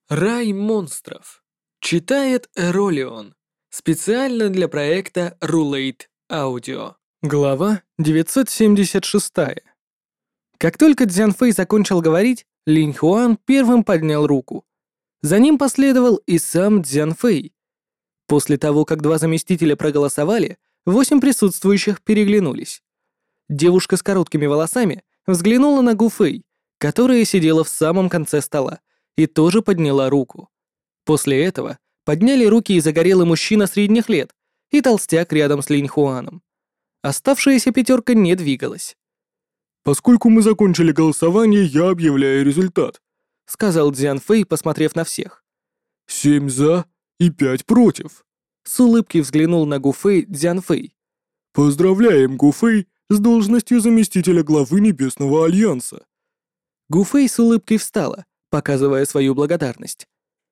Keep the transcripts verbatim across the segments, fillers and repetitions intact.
Рай монстров. Читает Эролион. Специально для проекта Rulate Audio. Глава девятьсот семьдесят шесть. Как только Цзян Фэй закончил говорить, Линь Хуан первым поднял руку. За ним последовал и сам Цзян Фэй. После того, как два заместителя проголосовали, восемь присутствующих переглянулись. Девушка с короткими волосами взглянула на Гу Фэй, которая сидела в самом конце стола, и тоже подняла руку. После этого подняли руки и загорелый мужчина средних лет и толстяк рядом с Линь Хуаном. Оставшаяся пятерка не двигалась. «Поскольку мы закончили голосование, я объявляю результат», — сказал Цзян Фэй, посмотрев на всех. «Семь за и пять против». С улыбкой взглянул на Гу Фэй Цзян Фэй. «Поздравляем, Гу Фэй, с должностью заместителя главы Небесного Альянса». Гу Фэй с улыбкой встала, показывая свою благодарность.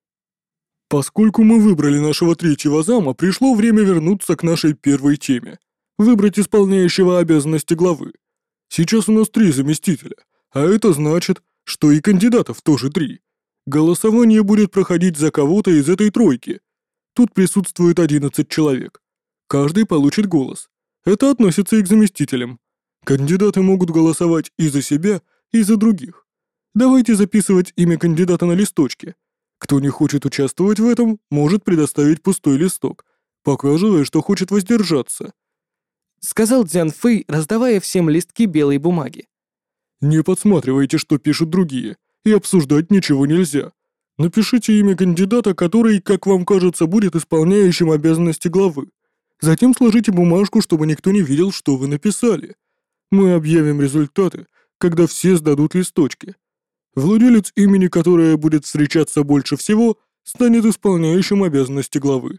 «Поскольку мы выбрали нашего третьего зама, пришло время вернуться к нашей первой теме. Выбрать исполняющего обязанности главы. Сейчас у нас три заместителя, а это значит, что и кандидатов тоже три. Голосование будет проходить за кого-то из этой тройки. Тут присутствует одиннадцать человек. Каждый получит голос. Это относится и к заместителям. Кандидаты могут голосовать и за себя, и за других. Давайте записывать имя кандидата на листочке. Кто не хочет участвовать в этом, может предоставить пустой листок, показывая, что хочет воздержаться», — сказал Цзян Фэй, раздавая всем листки белой бумаги. «Не подсматривайте, что пишут другие, и обсуждать ничего нельзя. Напишите имя кандидата, который, как вам кажется, будет исполняющим обязанности главы. Затем сложите бумажку, чтобы никто не видел, что вы написали. Мы объявим результаты, когда все сдадут листочки. Владелец имени, которое будет встречаться больше всего, станет исполняющим обязанности главы».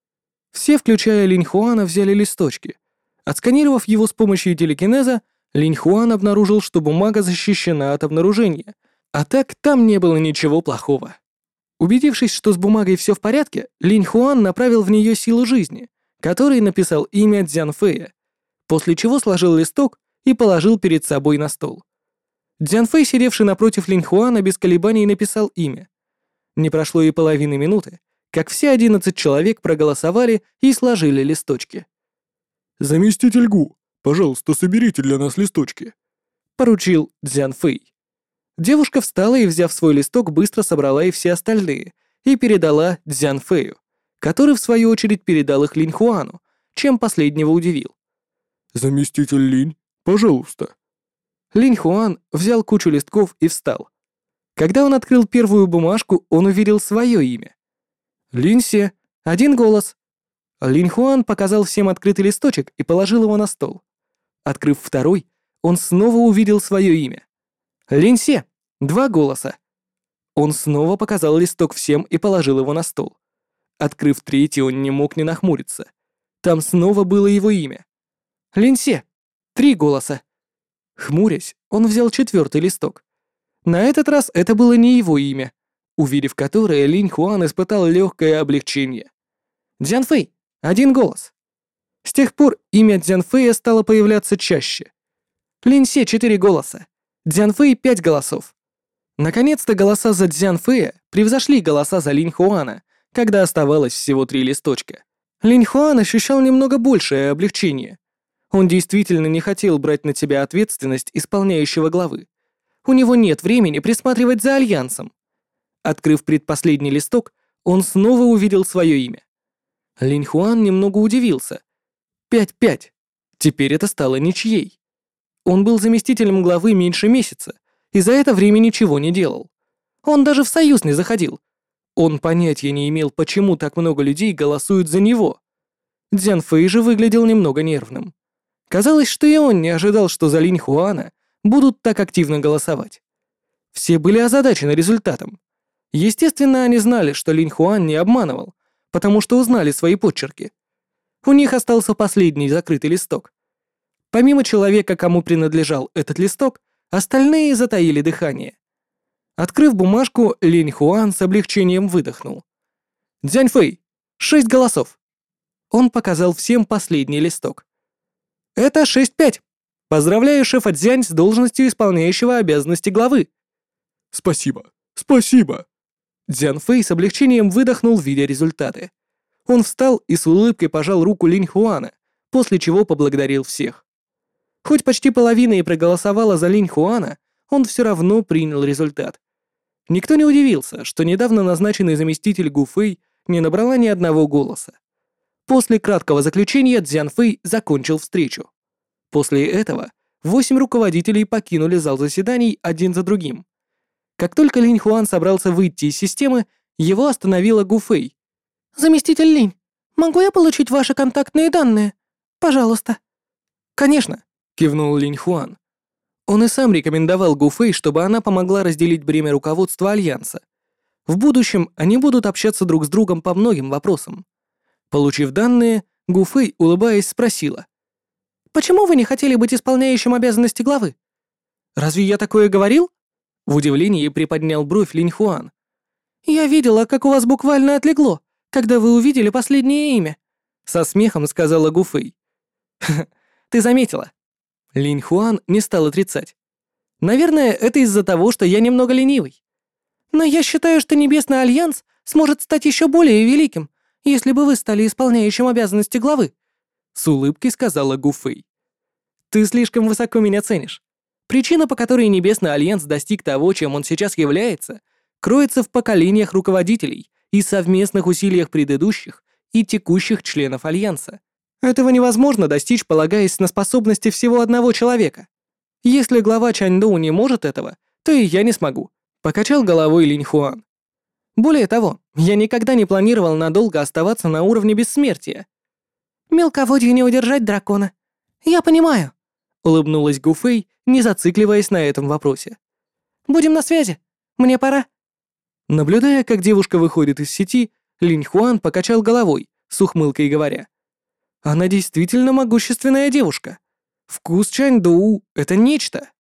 Все, включая Линь Хуана, взяли листочки. Отсканировав его с помощью телекинеза, Линь Хуан обнаружил, что бумага защищена от обнаружения, а так там не было ничего плохого. Убедившись, что с бумагой все в порядке, Линь Хуан направил в нее силу жизни, который написал имя Цзян Фэя, после чего сложил листок и положил перед собой на стол. Цзян Фэй, сидевший напротив Линь Хуана, без колебаний написал имя. Не прошло и половины минуты, как все одиннадцать человек проголосовали и сложили листочки. «Заместитель Гу, пожалуйста, соберите для нас листочки», — поручил Цзян Фэй. Девушка встала и, взяв свой листок, быстро собрала и все остальные и передала Цзян Фэю, который, в свою очередь, передал их Линь Хуану, чем последнего удивил. «Заместитель Линь, пожалуйста». Линь Хуан взял кучу листков и встал. Когда он открыл первую бумажку, он увидел свое имя. Линь Се, один голос. Линь Хуан показал всем открытый листочек и положил его на стол. Открыв второй, он снова увидел свое имя. Линь Се, два голоса. Он снова показал листок всем и положил его на стол. Открыв третий, он не мог не нахмуриться. Там снова было его имя. Линь Се, три голоса. Хмурясь, он взял четвертый листок. На этот раз это было не его имя, увидев которое, Линь Хуан испытал легкое облегчение. Цзян Фэй, один голос. С тех пор имя Цзян Фэя стало появляться чаще. Линь Се, четыре голоса. Цзян Фэй, пять голосов. Наконец-то голоса за Цзян Фэя превзошли голоса за Линь Хуана, когда оставалось всего три листочка. Линь Хуан ощущал немного большее облегчение. Он действительно не хотел брать на себя ответственность исполняющего главы. У него нет времени присматривать за Альянсом. Открыв предпоследний листок, он снова увидел свое имя. Линь Хуан немного удивился. Пять-пять. Теперь это стало ничьей. Он был заместителем главы меньше месяца, и за это время ничего не делал. Он даже в союз не заходил. Он понятия не имел, почему так много людей голосуют за него. Цзян Фэй же выглядел немного нервным. Казалось, что и он не ожидал, что за Линь Хуана будут так активно голосовать. Все были озадачены результатом. Естественно, они знали, что Линь Хуан не обманывал, потому что узнали свои почерки. У них остался последний закрытый листок. Помимо человека, кому принадлежал этот листок, остальные затаили дыхание. Открыв бумажку, Линь Хуан с облегчением выдохнул. «Цзянь Фэй, шесть голосов». Он показал всем последний листок. «Это шесть-пять. Поздравляю шефа Цзянь с должностью исполняющего обязанности главы». «Спасибо, спасибо». Дзян Фэй с облегчением выдохнул, видя результаты. Он встал и с улыбкой пожал руку Линь Хуана, после чего поблагодарил всех. Хоть почти половина и проголосовала за Линь Хуана, он все равно принял результат. Никто не удивился, что недавно назначенный заместитель Гу Фэй не набрала ни одного голоса. После краткого заключения Дзян Фэй закончил встречу. После этого восемь руководителей покинули зал заседаний один за другим. Как только Линь Хуан собрался выйти из системы, его остановила Гу Фэй. «Заместитель Линь, могу я получить ваши контактные данные? Пожалуйста». «Конечно», — кивнул Линь Хуан. Он и сам рекомендовал Гу Фэй, чтобы она помогла разделить бремя руководства Альянса. В будущем они будут общаться друг с другом по многим вопросам. Получив данные, Гу Фэй, улыбаясь, спросила. «Почему вы не хотели быть исполняющим обязанности главы?» «Разве я такое говорил?» В удивлении приподнял бровь Линь Хуан. «Я видела, как у вас буквально отлегло, когда вы увидели последнее имя», со смехом сказала Гу Фэй. «Ха-ха, ты заметила». Линь Хуан не стал отрицать. «Наверное, это из-за того, что я немного ленивый. Но я считаю, что Небесный Альянс сможет стать еще более великим, если бы вы стали исполняющим обязанности главы», с улыбкой сказала Гу Фэй. «Ты слишком высоко меня ценишь. Причина, по которой Небесный Альянс достиг того, чем он сейчас является, кроется в поколениях руководителей и совместных усилиях предыдущих и текущих членов Альянса. Этого невозможно достичь, полагаясь на способности всего одного человека. Если глава Чаньдоу не может этого, то и я не смогу», — покачал головой Линь Хуан. «Более того, я никогда не планировал надолго оставаться на уровне бессмертия». «Мелководью не удержать дракона. Я понимаю», — улыбнулась Гу Фэй, не зацикливаясь на этом вопросе. «Будем на связи. Мне пора». Наблюдая, как девушка выходит из сети, Линь Хуан покачал головой, с ухмылкой говоря. «Она действительно могущественная девушка. Вкус Чаньдоу — это нечто».